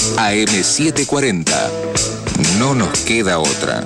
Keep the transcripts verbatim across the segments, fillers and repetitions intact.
A M setecientos cuarenta. No nos queda otra.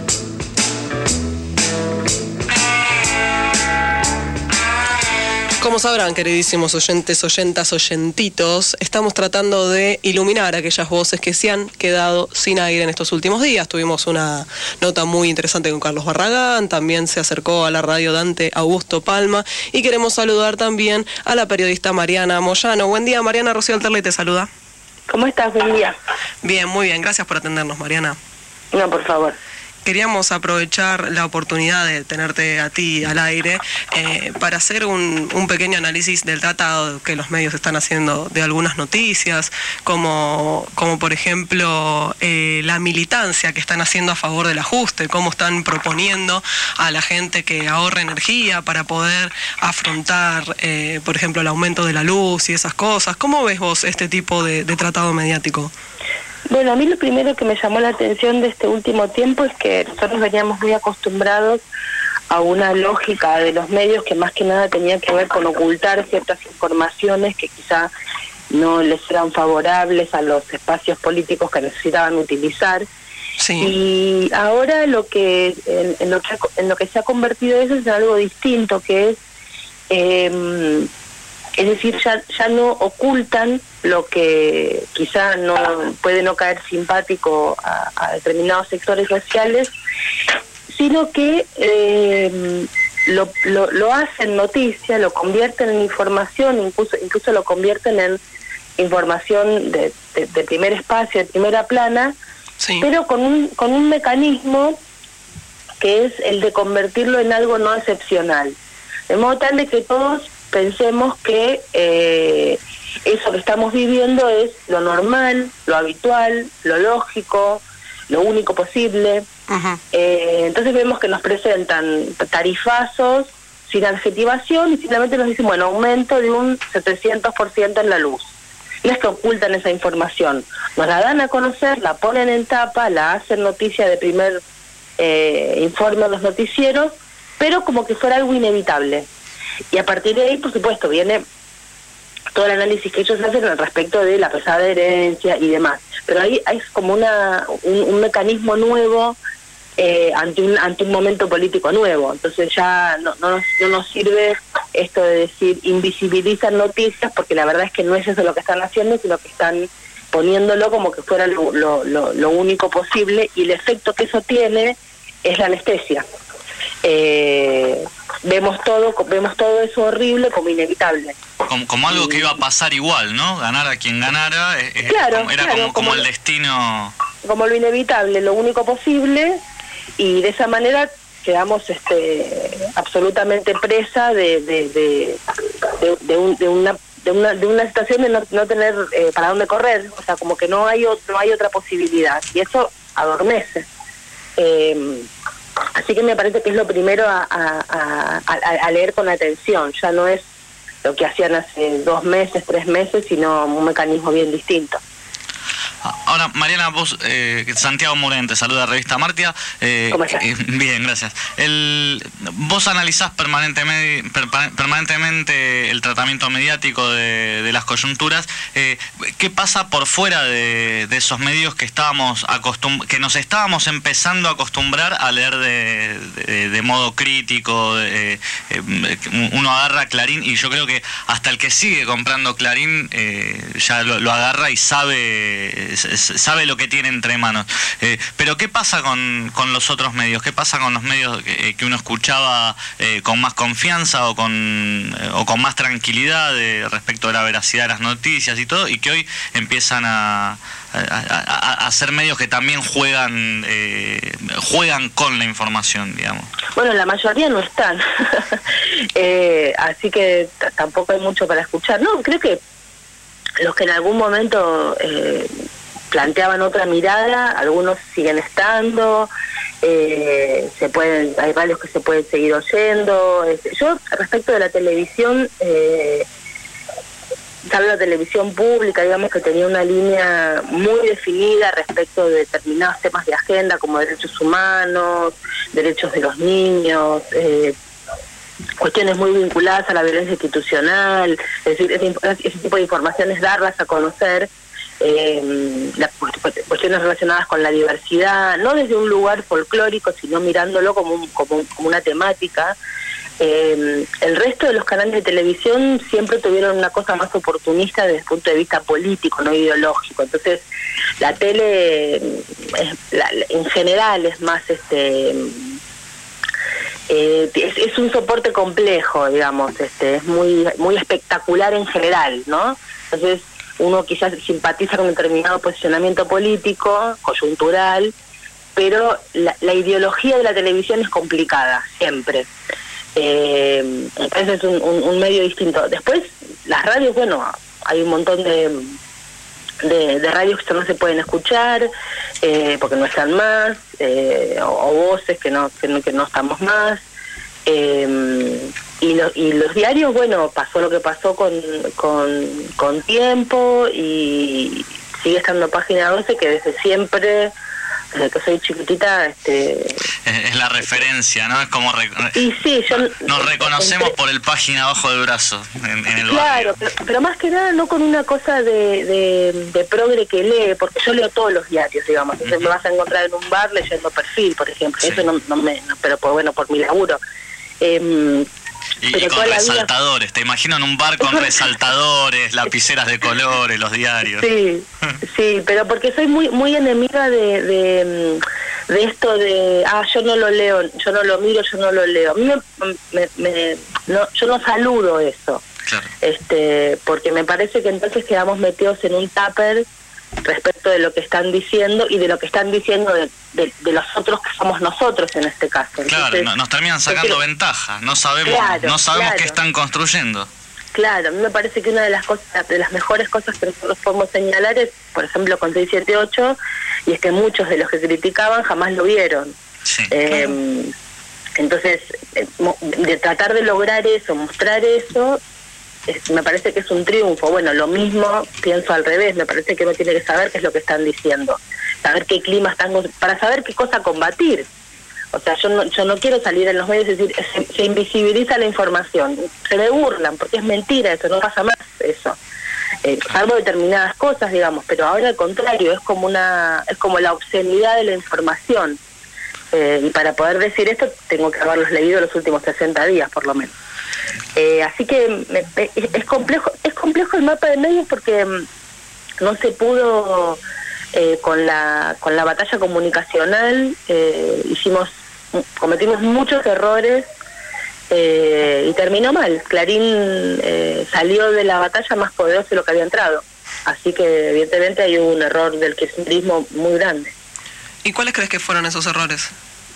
Como sabrán, queridísimos oyentes, oyentas, oyentitos, estamos tratando de iluminar aquellas voces que se han quedado sin aire en estos últimos días. Tuvimos una nota muy interesante con Carlos Barragán, también se acercó a la radio Dante Augusto Palma, y queremos saludar también a la periodista Mariana Moyano. Buen día, Mariana. Rocío Alterley te saluda. ¿Cómo estás? Buen día. Bien, muy bien. Gracias por atendernos, Mariana. No, por favor. Queríamos aprovechar la oportunidad de tenerte a ti al aire eh, para hacer un, un pequeño análisis del tratado que los medios están haciendo de algunas noticias, como, como por ejemplo eh, la militancia que están haciendo a favor del ajuste, cómo están proponiendo a la gente que ahorre energía para poder afrontar, eh, por ejemplo, el aumento de la luz y esas cosas. ¿Cómo ves vos este tipo de, de tratado mediático? Bueno, a mí lo primero que me llamó la atención de este último tiempo es que nosotros veníamos muy acostumbrados a una lógica de los medios que más que nada tenía que ver con ocultar ciertas informaciones que quizá no les eran favorables a los espacios políticos que necesitaban utilizar. Sí. Y ahora lo que en, en lo que en lo que se ha convertido eso es en algo distinto, que es eh, es decir, ya, ya no ocultan lo que quizá no puede no caer simpático a, a determinados sectores sociales, sino que eh, lo, lo, lo hacen noticia, lo convierten en información, incluso, incluso lo convierten en información de, de, de primer espacio, de primera plana, sí. Pero con un, con un mecanismo que es el de convertirlo en algo no excepcional, de modo tal de que todos pensemos que eh, eso que estamos viviendo es lo normal, lo habitual, lo lógico, lo único posible. Uh-huh. Eh, entonces vemos que nos presentan tarifazos sin adjetivación y simplemente nos dicen, bueno, aumento de un setecientos por ciento en la luz. No es que ocultan esa información, nos la dan a conocer, la ponen en tapa, la hacen noticia de primer eh, informe a los noticieros, pero como que fuera algo inevitable. Y a partir de ahí, por supuesto, viene todo el análisis que ellos hacen al respecto de la pesada herencia y demás. Pero ahí hay como una un, un mecanismo nuevo eh, ante un ante un momento político nuevo. Entonces ya no, no, nos, no nos sirve esto de decir invisibilizan noticias, porque la verdad es que no es eso lo que están haciendo, sino que están poniéndolo como que fuera lo, lo, lo, lo único posible, y el efecto que eso tiene es la anestesia. Eh, vemos todo vemos todo eso horrible como inevitable, como, como algo que iba a pasar igual, ¿no? Ganar a quien ganara, eh, claro, como, era claro, como, como, como el destino, como lo inevitable, lo único posible, y de esa manera quedamos este absolutamente presa de de de, de, de, un, de una de una de una situación de no, no tener eh, para dónde correr, o sea, como que no hay otro, no hay otra posibilidad, y eso adormece. Eh, Así que me parece que es lo primero a, a, a, a leer con atención. Ya no es lo que hacían hace dos meses, tres meses, sino un mecanismo bien distinto. Ahora, Mariana, vos, eh, Santiago Morente, saluda Revista Martia. Eh, ¿Cómo estás? Eh, bien, gracias. El, vos analizás permanentemente, per, permanentemente el tratamiento mediático de, de las coyunturas. Eh, ¿Qué pasa por fuera de, de esos medios que estábamos acostum que nos estábamos empezando a acostumbrar a leer de, de, de modo crítico? De, eh, uno agarra Clarín y yo creo que hasta el que sigue comprando Clarín eh, ya lo, lo agarra y sabe sabe lo que tiene entre manos. Eh, pero ¿qué pasa con, con los otros medios? ¿Qué pasa con los medios que, que uno escuchaba eh, con más confianza o con, eh, o con más tranquilidad de, respecto a la veracidad de las noticias y todo, y que hoy empiezan a, a, a, a ser medios que también juegan eh, juegan con la información, digamos? Bueno, la mayoría no están. eh, así que t- tampoco hay mucho para escuchar. No, creo que los que en algún momento eh, planteaban otra mirada, algunos siguen estando, eh, se pueden, hay varios que se pueden seguir oyendo. Yo, respecto de la televisión, eh, salvo la televisión pública, digamos que tenía una línea muy definida respecto de determinados temas de agenda, como derechos humanos, derechos de los niños, eh, cuestiones muy vinculadas a la violencia institucional, es decir, ese, ese tipo de informaciones, darlas a conocer. eh, las cuestiones relacionadas con la diversidad, no desde un lugar folclórico, sino mirándolo como, un, como, como una temática. Eh, el resto de los canales de televisión siempre tuvieron una cosa más oportunista desde el punto de vista político, no ideológico. Entonces, la tele es, la, en general es más este eh, es, es un soporte complejo, digamos, este es muy muy espectacular en general, ¿no? Entonces, uno quizás simpatiza con un determinado posicionamiento político, coyuntural, pero la, la ideología de la televisión es complicada, siempre. Eh, entonces es un, un, un medio distinto. Después, las radios, bueno, hay un montón de, de, de radios que no se pueden escuchar, eh, porque no están más, eh, o, o voces que no, que no, que no estamos más. Eh, y, lo, y los diarios, bueno, pasó lo que pasó con, con, con Tiempo, y sigue estando Página doce, que desde siempre, desde que soy chiquitita, este es la referencia, ¿no? Es como re... y sí, yo nos reconocemos entre... por el Página abajo del brazo en, en el claro, barrio. Pero, pero más que nada no con una cosa de, de, de progre que lee, porque yo leo todos los diarios, digamos. Entonces uh-huh. me vas a encontrar en un bar leyendo Perfil, por ejemplo. Sí. Eso no, no me, no, pero por bueno, por mi laburo. Eh, Y, y con resaltadores, vida... te imagino en un bar con resaltadores, lapiceras de colores, los diarios. Sí, sí, pero porque soy muy muy enemiga de, de, de esto de, ah, yo no lo leo, yo no lo miro, yo no lo leo. A mí me, me, me no, yo no saludo eso, claro. este, porque me parece que entonces quedamos metidos en un tupper respecto de lo que están diciendo y de lo que están diciendo de, de, de los otros que somos nosotros en este caso. Entonces, claro, no, nos terminan sacando porque, ventaja, no sabemos, claro, no sabemos claro. qué están construyendo. Claro, a mí me parece que una de las cosas, de las mejores cosas que nosotros podemos señalar es, por ejemplo, con seis siete ocho, y es que muchos de los que criticaban jamás lo vieron. Sí, eh, claro. Entonces, de tratar de lograr eso, mostrar eso, Es, me parece que es un triunfo. Bueno, lo mismo pienso al revés, me parece que uno tiene que saber qué es lo que están diciendo, saber qué clima están, para saber qué cosa combatir. O sea, yo no, yo no quiero salir en los medios y decir, se, se invisibiliza la información, se me burlan, porque es mentira eso, no pasa más eso, eh, salvo determinadas cosas, digamos, pero ahora al contrario, es como una es como la obscenidad de la información, eh, y para poder decir esto tengo que haberlos leído los últimos sesenta días, por lo menos. Eh, así que me, me, es complejo es complejo el mapa de medios porque no se pudo eh, con la con la batalla comunicacional, eh, hicimos cometimos muchos errores, eh, y terminó mal. Clarín eh, salió de la batalla más poderoso de lo que había entrado, así que evidentemente hay un error del kirchnerismo muy grande. ¿Y cuáles crees que fueron esos errores?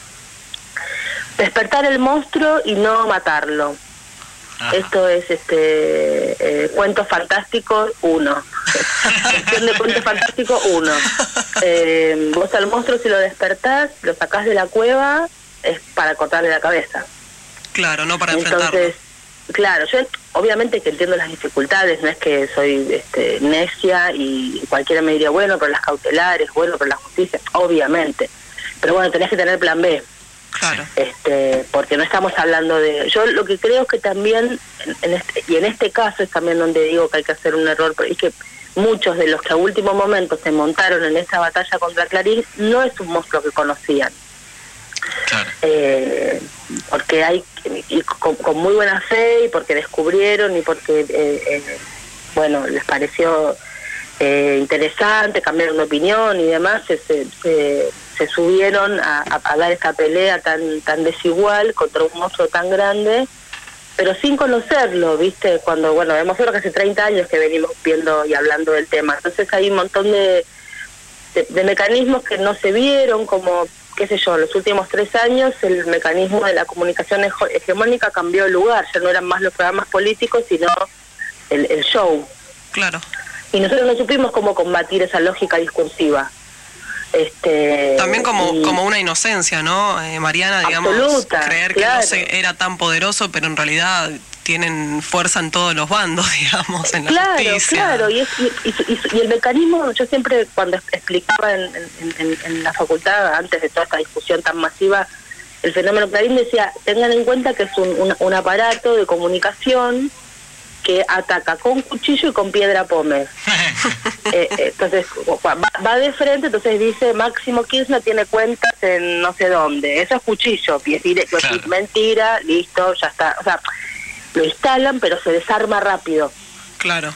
Despertar el monstruo y no matarlo. Ajá. Esto es este eh, Cuentos Fantásticos uno. Sección de Cuentos Fantásticos uno. Eh, vos al monstruo, si lo despertás, lo sacás de la cueva, es para cortarle la cabeza. Claro, no para Entonces, enfrentarlo. Claro, yo obviamente que entiendo las dificultades, no es que soy este, necia y cualquiera me diría, bueno, pero las cautelares, bueno, pero la justicia, obviamente. Pero bueno, tenés que tener plan B. Claro. Este, porque no estamos hablando de... Yo lo que creo que también, en, en este, y en este caso es también donde digo que hay que hacer un error, pero es que muchos de los que a último momento se montaron en esta batalla contra Clarín no es un monstruo que conocían. Claro. Eh, porque hay, y con, con muy buena fe, y porque descubrieron, y porque, eh, eh, bueno, les pareció eh, interesante, cambiaron de opinión y demás, se, se, se, se subieron a, a, a dar esta pelea tan tan desigual contra un monstruo tan grande, pero sin conocerlo, ¿viste? Cuando, bueno, hemos visto que hace treinta años que venimos viendo y hablando del tema, entonces hay un montón de, de, de mecanismos que no se vieron, como, qué sé yo, en los últimos tres años el mecanismo de la comunicación hegemónica cambió de lugar, ya no eran más los programas políticos, sino el, el show. Claro. Y nosotros no supimos cómo combatir esa lógica discursiva. Este, También como y, como una inocencia, ¿no, eh, Mariana? Digamos, absoluta, creer claro. que no se, era tan poderoso, pero en realidad tienen fuerza en todos los bandos, digamos, en la claro, justicia. Claro, y, es, y, y, y el mecanismo, yo siempre cuando explicaba en, en, en, en la facultad, antes de toda esta discusión tan masiva, el fenómeno Clarín, decía, tengan en cuenta que es un, un, un aparato de comunicación que ataca con cuchillo y con piedra pómez. eh, entonces va, va de frente, entonces dice Máximo Kirchner tiene cuentas en no sé dónde, eso es cuchillo, y es, directo, claro. Es mentira, listo, ya está, o sea, lo instalan pero se desarma rápido. Claro.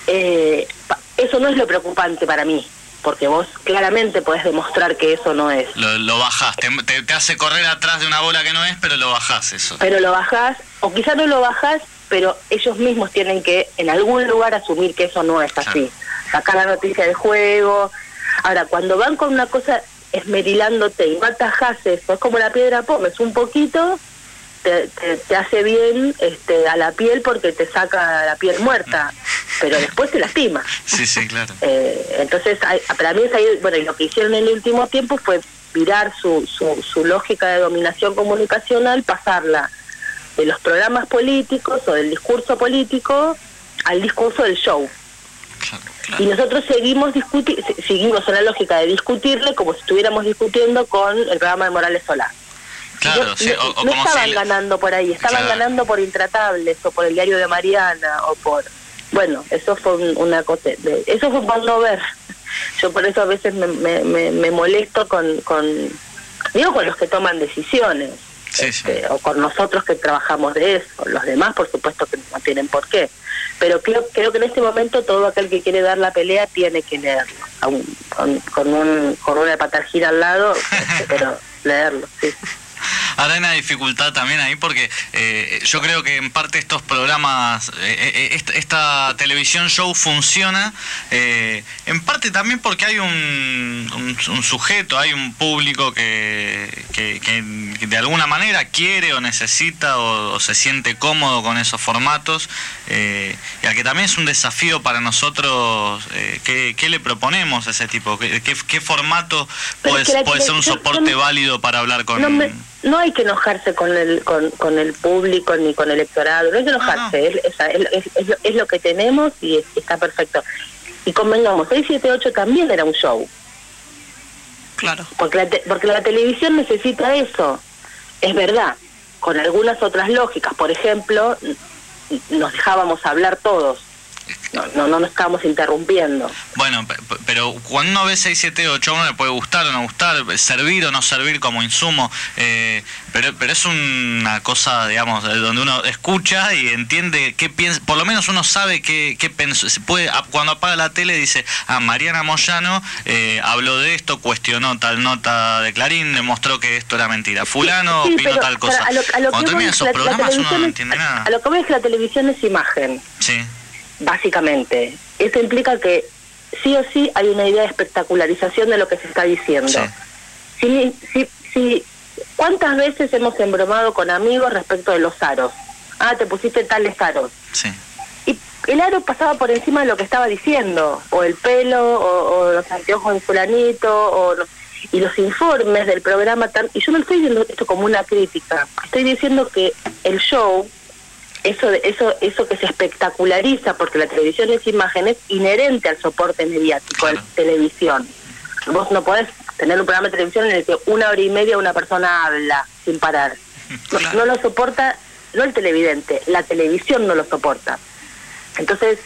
Eh, eso no es lo preocupante para mí, porque vos claramente podés demostrar que eso no es. Lo, lo bajás, te, te, te hace correr atrás de una bola que no es, pero lo bajás eso. Pero lo bajás, o quizá no lo bajás, pero ellos mismos tienen que en algún lugar asumir que eso no es así. Claro. Sacar la noticia del juego. Ahora, cuando van con una cosa esmerilándote y no atajás eso, es como la piedra pómez, un poquito te, te, te hace bien este, a la piel porque te saca la piel muerta, pero después te lastima. Sí, sí, claro. Eh, entonces, hay, para mí es ahí, bueno, y lo que hicieron en el último tiempo fue virar su, su, su lógica de dominación comunicacional, pasarla de los programas políticos o del discurso político al discurso del show. Claro, claro. Y nosotros seguimos discuti seguimos en la lógica de discutirle como si estuviéramos discutiendo con el programa de Morales Solá. Claro, no, sí, o, o no como estaban si... ganando por ahí, estaban claro. ganando por Intratables o por el Diario de Mariana o por... Bueno, eso fue un, una cosa... De, eso fue por no ver. Yo por eso a veces me, me, me, me molesto con, con... Digo, con los que toman decisiones. Sí, este, sí. O con nosotros que trabajamos de eso. Los demás, por supuesto, que no tienen por qué. Pero creo, creo que en este momento todo aquel que quiere dar la pelea tiene que leerlo. Aún, con, con, un, con una patargira al lado, este, pero leerlo, sí. Ahora hay una dificultad también ahí porque eh, yo creo que en parte estos programas, eh, eh, esta, esta televisión show funciona eh, en parte también porque hay un, un, un sujeto, hay un público que, que, que de alguna manera quiere o necesita o, o se siente cómodo con esos formatos eh, y al que también es un desafío para nosotros eh, ¿qué, qué le proponemos a ese tipo? ¿Qué, qué, qué formato puede, es puede ser un soporte no, válido para hablar con... No, me, no hay que enojarse con el con, con el público ni con el electorado, no hay que enojarse, no, no. Es, es, es, es, es lo que tenemos y es, está perfecto. Y convengamos, seis siete ocho también era un show. Claro. Porque la, te, porque la televisión necesita eso, es verdad, con algunas otras lógicas. Por ejemplo, nos dejábamos hablar todos. No, no, no nos estábamos interrumpiendo. Bueno, pero cuando uno ve seis siete ocho, a uno le puede gustar o no gustar, servir o no servir como insumo, eh, pero pero es una cosa, digamos, donde uno escucha y entiende qué piensa, por lo menos uno sabe qué, qué pensó, se puede, cuando apaga la tele dice, ah, Mariana Moyano eh, habló de esto, cuestionó tal nota de Clarín, demostró que esto era mentira, fulano sí, sí, opinó tal cosa. A lo, a lo cuando terminan esos la, programas la uno no es, entiende nada. A lo que voy es que la televisión es imagen. Sí. Básicamente, eso implica que sí o sí hay una idea de espectacularización de lo que se está diciendo. Sí. Si, si, si, ¿Cuántas veces hemos embromado con amigos respecto de los aros? Ah, te pusiste tales aros. Sí. Y el aro pasaba por encima de lo que estaba diciendo, o el pelo, o, o los anteojos de fulanito, o los, y los informes del programa. Tan, y yo no estoy diciendo esto como una crítica, estoy diciendo que el show... Eso, eso, eso que se espectaculariza, porque la televisión es imagen, es inherente al soporte mediático, claro. A la televisión. Vos no podés tener un programa de televisión en el que una hora y media una persona habla sin parar. No, claro. No lo soporta, no el televidente, la televisión no lo soporta. Entonces,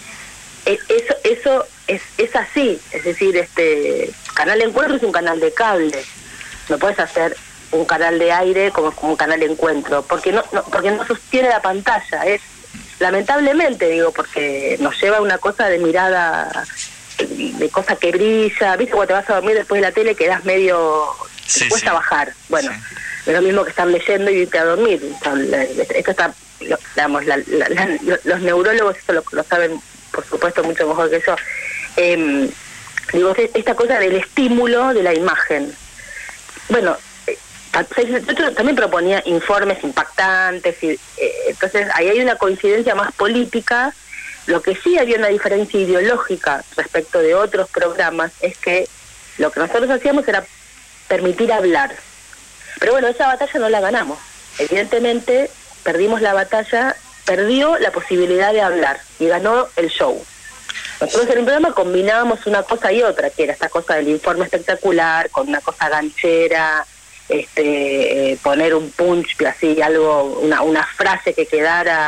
eso, eso es, es así. Es decir, este Canal Encuentro es un canal de cable. No puedes hacer un canal de aire como, como un canal de encuentro, porque no, no porque no sostiene la pantalla, es lamentablemente digo, porque nos lleva a una cosa de mirada, de cosa que brilla, viste cuando te vas a dormir después de la tele quedás medio, sí, te cuesta sí. bajar, bueno, sí. Es lo mismo que estar leyendo y irte a dormir, esto está, digamos, la, la, la, los neurólogos esto lo, lo saben por supuesto mucho mejor que yo, eh, digo, esta cosa del estímulo de la imagen, bueno, también proponía informes impactantes y, eh, entonces ahí hay una coincidencia más política. Lo que sí había una diferencia ideológica respecto de otros programas es que lo que nosotros hacíamos era permitir hablar, pero bueno, esa batalla no la ganamos, evidentemente perdimos la batalla, perdió la posibilidad de hablar y ganó el show. Nosotros en el programa combinábamos una cosa y otra, que era esta cosa del informe espectacular con una cosa ganchera, este eh, poner un punch así, algo, una, una frase que quedara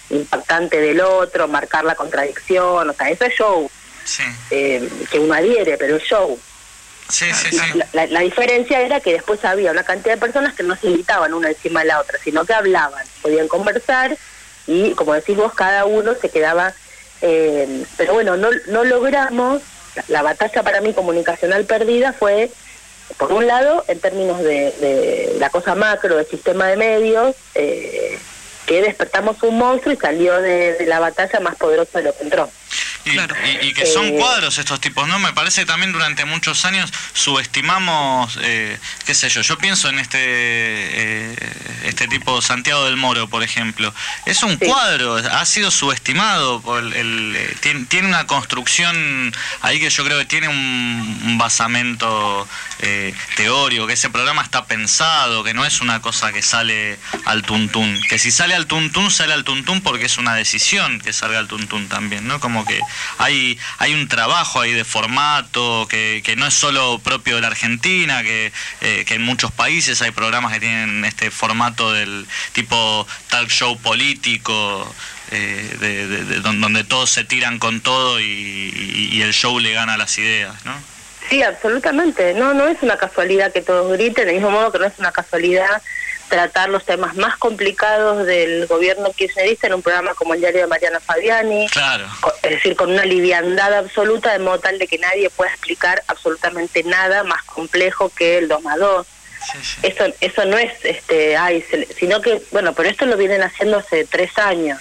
impactante del otro, marcar la contradicción, o sea, eso es show, sí. eh, que uno adhiere, pero es show. Sí, sí, sí. La, la, la diferencia era que después había una cantidad de personas que no se invitaban una encima de la otra, sino que hablaban, podían conversar y, como decís vos, cada uno se quedaba... Eh, pero bueno, no, no logramos, la, la batalla para mí comunicacional perdida fue, por un lado, en términos de, de la cosa macro, del sistema de medios, eh, que despertamos un monstruo y salió de, de la batalla más poderoso de lo que entró. Y, claro. y, y que son eh, cuadros estos tipos, ¿no? Me parece que también durante muchos años subestimamos, eh, qué sé yo, yo pienso en este eh, este tipo Santiago del Moro, por ejemplo. Es un sí. cuadro, ha sido subestimado, por el, el, eh, tiene, tiene una construcción ahí que yo creo que tiene un, un basamento eh, teórico, que ese programa está pensado, que no es una cosa que sale al tuntún, que si sale al tuntún, sale al tuntún porque es una decisión que salga al tuntún también, ¿no? Como que hay hay un trabajo ahí de formato que, que no es solo propio de la Argentina, que, eh, que en muchos países hay programas que tienen este formato del tipo talk show político, eh, de, de, de, donde todos se tiran con todo y, y, y el show le gana las ideas, ¿no? Sí, absolutamente. No, no es una casualidad que todos griten, del mismo modo que no es una casualidad tratar los temas más complicados del gobierno kirchnerista en un programa como el Diario de Mariana Fabiani, claro. Es decir, con una liviandad absoluta, de modo tal de que nadie pueda explicar absolutamente nada más complejo que el dos más dos. Sí, sí. Eso eso no es, este ay, se, sino que, bueno, pero esto lo vienen haciendo hace tres años.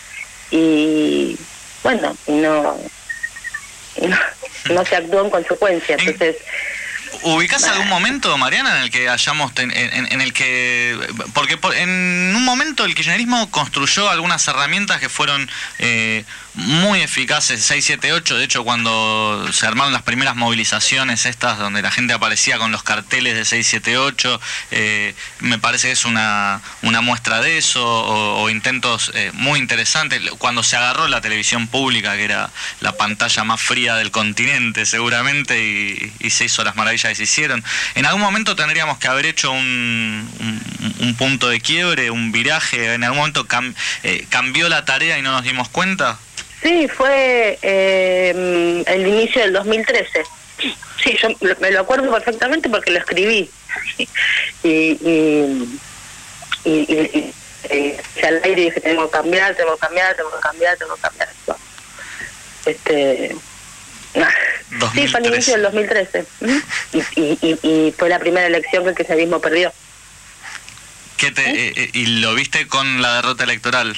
Y, bueno, no, no, no se actuó en consecuencia, entonces... ¿Ubicás algún momento, Mariana, en el que hayamos ten, en, en el que porque por, en un momento el kirchnerismo construyó algunas herramientas que fueron eh, muy eficaces, seis siete ocho, de hecho cuando se armaron las primeras movilizaciones estas donde la gente aparecía con los carteles de seis siete ocho, eh, me parece que es una una muestra de eso, o, o intentos eh, muy interesantes, cuando se agarró la televisión pública, que era la pantalla más fría del continente seguramente, y, y se hizo las maravillas que se hicieron. En algún momento tendríamos que haber hecho un, un, un punto de quiebre, un viraje, en algún momento cam, eh, cambió la tarea y no nos dimos cuenta. Sí, fue eh, el inicio del dos mil trece. Sí, yo me lo acuerdo perfectamente porque lo escribí. y, y, y, y, y, y al aire dije, tengo que cambiar, tengo que cambiar, tengo que cambiar, tengo que cambiar. Este... Sí, fue el inicio del dos mil trece. Y, y, y, y fue la primera elección que el kirchnerismo perdió. ¿Qué te, ¿Eh? eh, ¿Y lo viste con la derrota electoral?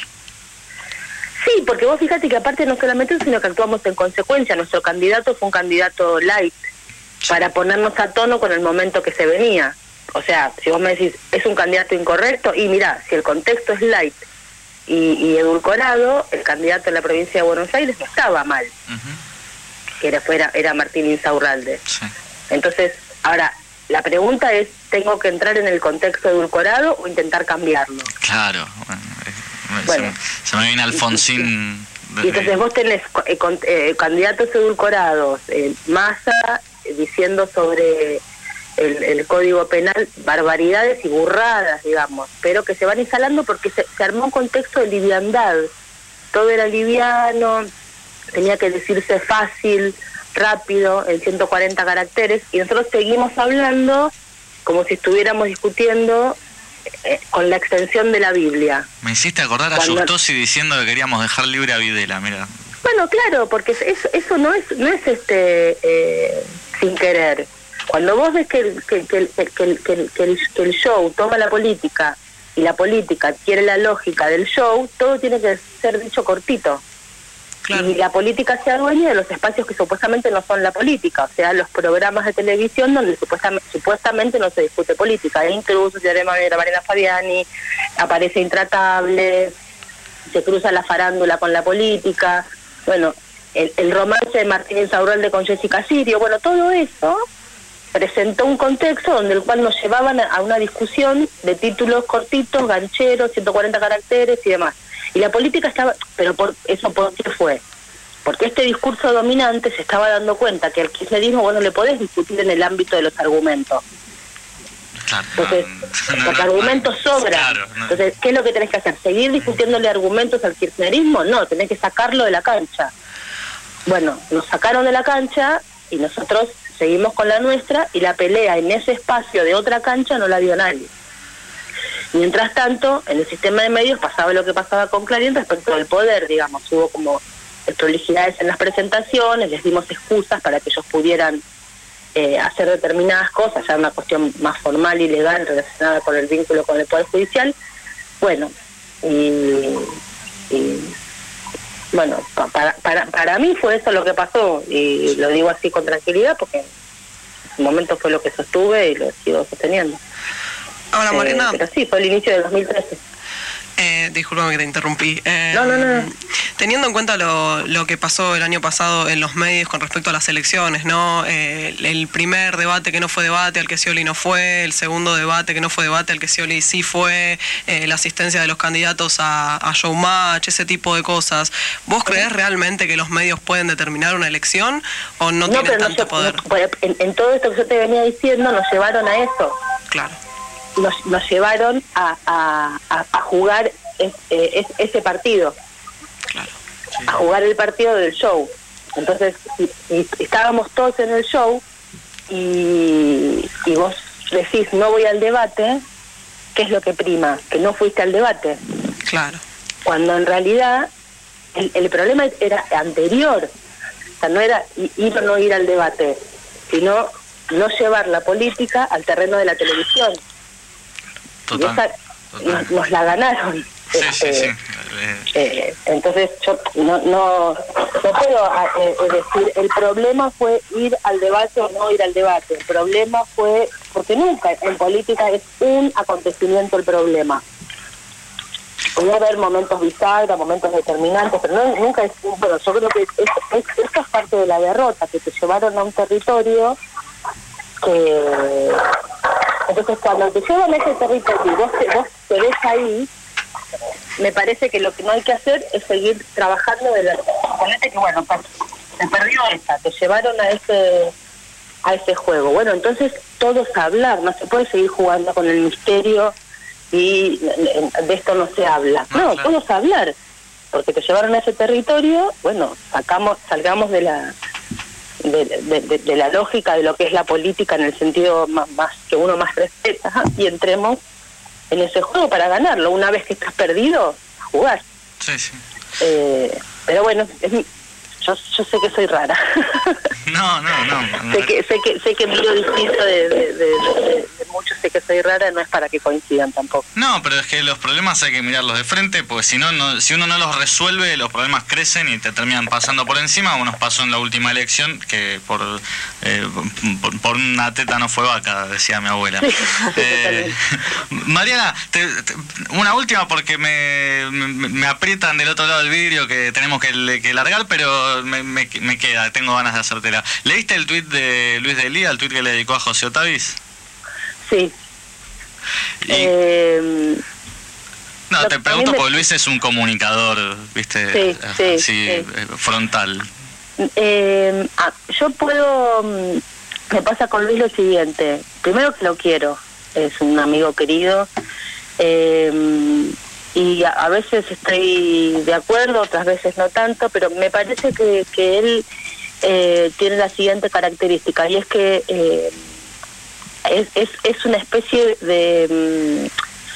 Sí, porque vos fíjate que aparte no solamente eso, sino que actuamos en consecuencia. Nuestro candidato fue un candidato light, sí, para ponernos a tono con el momento que se venía. O sea, si vos me decís, es un candidato incorrecto, y mirá, si el contexto es light y, y edulcorado, el candidato en la provincia de Buenos Aires no estaba mal. Uh-huh. que era, fuera, era Martín Insaurralde. Sí. Entonces, ahora, la pregunta es, ¿tengo que entrar en el contexto edulcorado o intentar cambiarlo? Claro, bueno, eh, bueno se, se me viene Alfonsín... Y, y, y entonces vos tenés eh, con, eh, candidatos edulcorados, eh, Massa eh, diciendo sobre el, el Código Penal barbaridades y burradas, digamos, pero que se van instalando porque se, se armó un contexto de liviandad. Todo era liviano, tenía que decirse fácil, rápido, en ciento cuarenta caracteres, y nosotros seguimos hablando como si estuviéramos discutiendo eh, con la extensión de la Biblia. Me hiciste acordar a Cuando... Justosi diciendo que queríamos dejar libre a Videla, mira. Bueno, claro, porque eso, eso no es no es este eh, sin querer. Cuando vos ves que el, que, que, que, que, que, que, el, que el show toma la política y la política adquiere la lógica del show, todo tiene que ser dicho cortito. Claro. Y la política se adueña de los espacios que supuestamente no son la política, o sea, los programas de televisión donde supuestamente, supuestamente no se discute política. E incluso se llama Mariana Fabiani, aparece Intratable, se cruza la farándula con la política, bueno, el, el romance de Martín Insaurralde con Jessica Sirio, bueno, todo eso presentó un contexto donde el cual nos llevaban a una discusión de títulos cortitos, gancheros, ciento cuarenta caracteres y demás. Y la política estaba, pero por eso ¿por qué fue? Porque este discurso dominante se estaba dando cuenta que al kirchnerismo, bueno, le podés discutir en el ámbito de los argumentos. Claro, Entonces, no, no, los no, argumentos no, sobran. claro, no. Entonces, ¿qué es lo que tenés que hacer? ¿Seguir discutiéndole argumentos al kirchnerismo? No, tenés que sacarlo de la cancha. Bueno, nos sacaron de la cancha y nosotros seguimos con la nuestra, y la pelea en ese espacio de otra cancha no la dio nadie. Mientras tanto, en el sistema de medios pasaba lo que pasaba con Clarín respecto del poder, digamos, hubo como prolijidades en las presentaciones, les dimos excusas para que ellos pudieran eh, hacer determinadas cosas, ya una cuestión más formal y legal relacionada con el vínculo con el Poder Judicial. Bueno, y, y bueno, para, para, para mí fue eso lo que pasó, y lo digo así con tranquilidad porque en ese momento fue lo que sostuve y lo sigo sosteniendo. Ahora, Mariana. Eh, pero sí, fue el inicio de dos mil trece. Eh, discúlpame que te interrumpí. Eh, no, no, no. Teniendo en cuenta lo, lo que pasó el año pasado en los medios con respecto a las elecciones, ¿no? Eh, el primer debate que no fue debate al que Scioli no fue, el segundo debate que no fue debate al que Scioli sí fue, eh, la asistencia de los candidatos a, a Showmatch, ese tipo de cosas. ¿Vos creés realmente que los medios pueden determinar una elección o no, no tienen tanto no, poder? No, en, en todo esto que yo te venía diciendo nos llevaron a eso. Claro. Nos, nos llevaron a, a, a jugar es, es, ese partido, claro, sí. a jugar el partido del show. Entonces, y, y estábamos todos en el show y, y vos decís, no voy al debate, ¿qué es lo que prima? Que no fuiste al debate. Claro. Cuando en realidad el, el problema era anterior, o sea, no era ir o no ir al debate, sino no llevar la política al terreno de la televisión. Total, y esa total. Nos, nos la ganaron. Sí, este, sí, sí. Eh, entonces yo no no, no puedo eh, decir el problema fue ir al debate o no ir al debate. El problema fue, porque nunca en política es un acontecimiento el problema. Puede haber momentos bizarros, momentos determinantes, pero no, nunca es un... Bueno, yo creo que es, es, esto es parte de la derrota, que te llevaron a un territorio que... Entonces, cuando te llevan a ese territorio y vos te, vos te ves ahí, me parece que lo que no hay que hacer es seguir trabajando de la... Ponete que, bueno, se perdió esa, te llevaron a ese a ese juego. Bueno, entonces, todos a hablar, no se puede seguir jugando con el misterio y de esto no se habla. No, claro. Todos a hablar, porque te llevaron a ese territorio, bueno, sacamos salgamos de la... De, de, de, de la lógica de lo que es la política en el sentido más, más que uno más respeta, ¿ja? Y entremos en ese juego para ganarlo. Una vez que estás perdido, a jugar. Sí, sí. Eh, pero bueno, es, yo yo sé que soy rara. No, no, no. sé que sé que sé que miro distinto de, de, de, de, de muchos, sé que soy rara, no es para que coincidan tampoco. No, pero es que los problemas hay que mirarlos de frente, porque si no, no si uno no los resuelve, los problemas crecen y te terminan pasando por encima, como nos pasó en la última elección, que por eh, por, por una teta no fue vaca, decía mi abuela. Sí, eh, Mariana, te, te, una última porque me, me, me aprietan del otro lado del vidrio que tenemos que, que largar, pero me, me, me queda, tengo ganas de hacértela. ¿Leíste el tuit de Luis de Lía, el tuit que le dedicó a José Otavis? Sí. Y... Eh... No, te pregunto me... porque Luis es un comunicador, ¿viste? Sí, sí, así, sí. frontal. Eh, ah, yo puedo... Me pasa con Luis lo siguiente. Primero que lo quiero, es un amigo querido. Eh, y a, a veces estoy de acuerdo, otras veces no tanto, pero me parece que, que él eh, tiene la siguiente característica, y es que eh, es, es, es una especie de...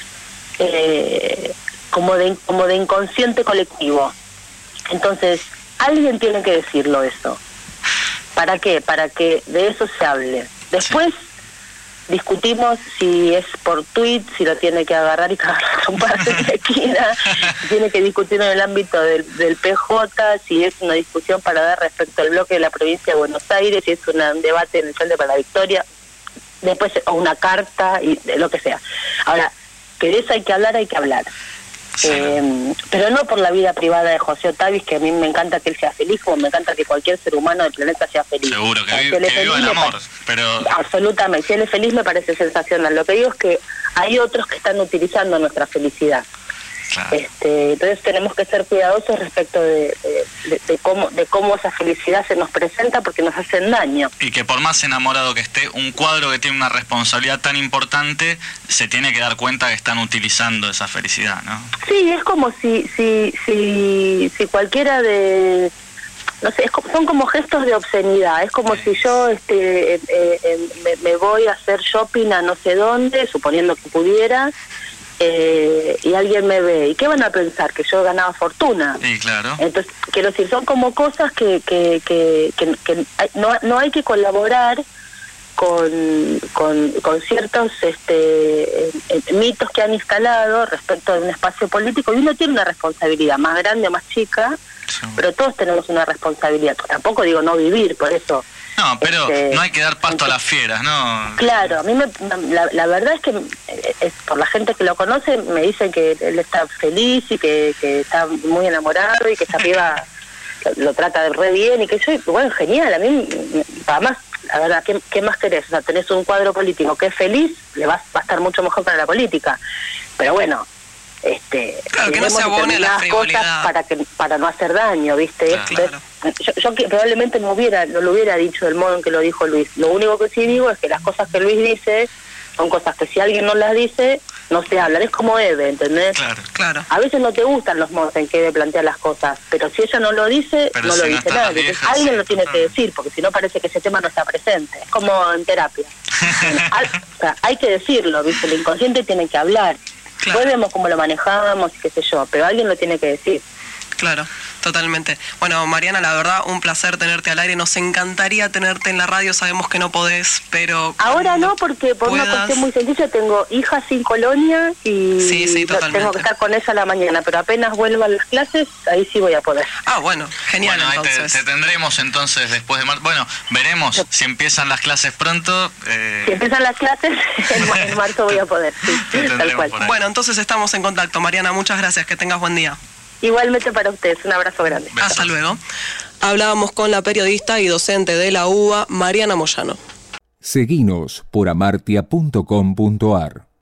Eh, como de como de inconsciente colectivo. Entonces, alguien tiene que decirlo eso. ¿Para qué? Para que de eso se hable. Después sí. Discutimos si es por tweet, si lo tiene que agarrar y cagar un par de esquina, si tiene que discutir en el ámbito del, del P J, si es una discusión para dar respecto al bloque de la provincia de Buenos Aires, si es una, un debate en el Frente para la Victoria, después o una carta, y lo que sea. Ahora, que de eso hay que hablar, hay que hablar. Sí. Eh, pero no por la vida privada de José Otavis, que a mí me encanta que él sea feliz, como me encanta que cualquier ser humano del planeta sea feliz. Seguro, que, vive, que viva el amor. Pero... Absolutamente, si él es feliz me parece sensacional. Lo que digo es que hay otros que están utilizando nuestra felicidad. Claro. Este, entonces tenemos que ser cuidadosos respecto de, de, de, de cómo de cómo esa felicidad se nos presenta, porque nos hacen daño. Y que por más enamorado que esté, un cuadro que tiene una responsabilidad tan importante, se tiene que dar cuenta que están utilizando esa felicidad, ¿no? Sí, es como si si si, si cualquiera de... no sé, es como, son como gestos de obscenidad. Es como sí. si yo este eh, eh, me, me voy a hacer shopping a no sé dónde, suponiendo que pudiera, eh, y alguien me ve. ¿Y qué van a pensar? Que yo ganaba fortuna. Sí, claro. Entonces, quiero decir, son como cosas que, que, que, que, que hay, no, no hay que colaborar con, con, con ciertos este, eh, mitos que han instalado respecto de un espacio político, y uno tiene una responsabilidad, más grande o más chica, sí. pero todos tenemos una responsabilidad. Tampoco digo no vivir, por eso... No, pero este, no hay que dar pasto entonces, a las fieras, ¿no? Claro, a mí me, la, la verdad es que es, por la gente que lo conoce me dicen que él está feliz y que, que está muy enamorado y que esa piba lo, lo trata de re bien y que yo, bueno, genial, a mí, además, la verdad, ¿qué, qué más querés? O sea, tenés un cuadro político que es feliz, le va, va a estar mucho mejor para la política, pero bueno... este claro, que no se abone la frivolidad para que para no hacer daño, ¿viste? Claro, claro. Yo, yo que probablemente no hubiera no lo hubiera dicho del modo en que lo dijo Luis. Lo único que sí digo es que las cosas que Luis dice son cosas que si alguien no las dice no se hablan. Es como Eve, ¿entendés? Claro, claro. A veces no te gustan los modos en que Eve plantea las cosas, pero si ella no lo dice, pero no si lo no dice nada. Entonces, viejas, alguien sí, lo tiene total. que decir, porque si no parece que ese tema no está presente. Es como en terapia. hay, o sea, hay que decirlo, ¿viste? El inconsciente tiene que hablar. Claro. Después vemos cómo lo manejamos y qué sé yo, pero alguien lo tiene que decir. Claro, totalmente. Bueno, Mariana, la verdad, un placer tenerte al aire. Nos encantaría tenerte en la radio, sabemos que no podés, pero... Ahora no, porque por puedas... una cuestión muy sencilla, tengo hija sin colonia y sí, sí, tengo que estar con ella a la mañana, pero apenas vuelvan las clases, ahí sí voy a poder. Ah, bueno, genial, bueno, entonces. Te, te tendremos entonces después de marzo. Bueno, veremos sí. si empiezan las clases pronto. Eh... Si empiezan las clases, en, en marzo voy a poder, sí, tal cual. Bueno, entonces estamos en contacto. Mariana, muchas gracias, que tengas buen día. Igualmente para ustedes, un abrazo grande. Besos. Hasta luego. Hablábamos con la periodista y docente de la U B A, Mariana Moyano. Seguinos por amartia punto com punto ar.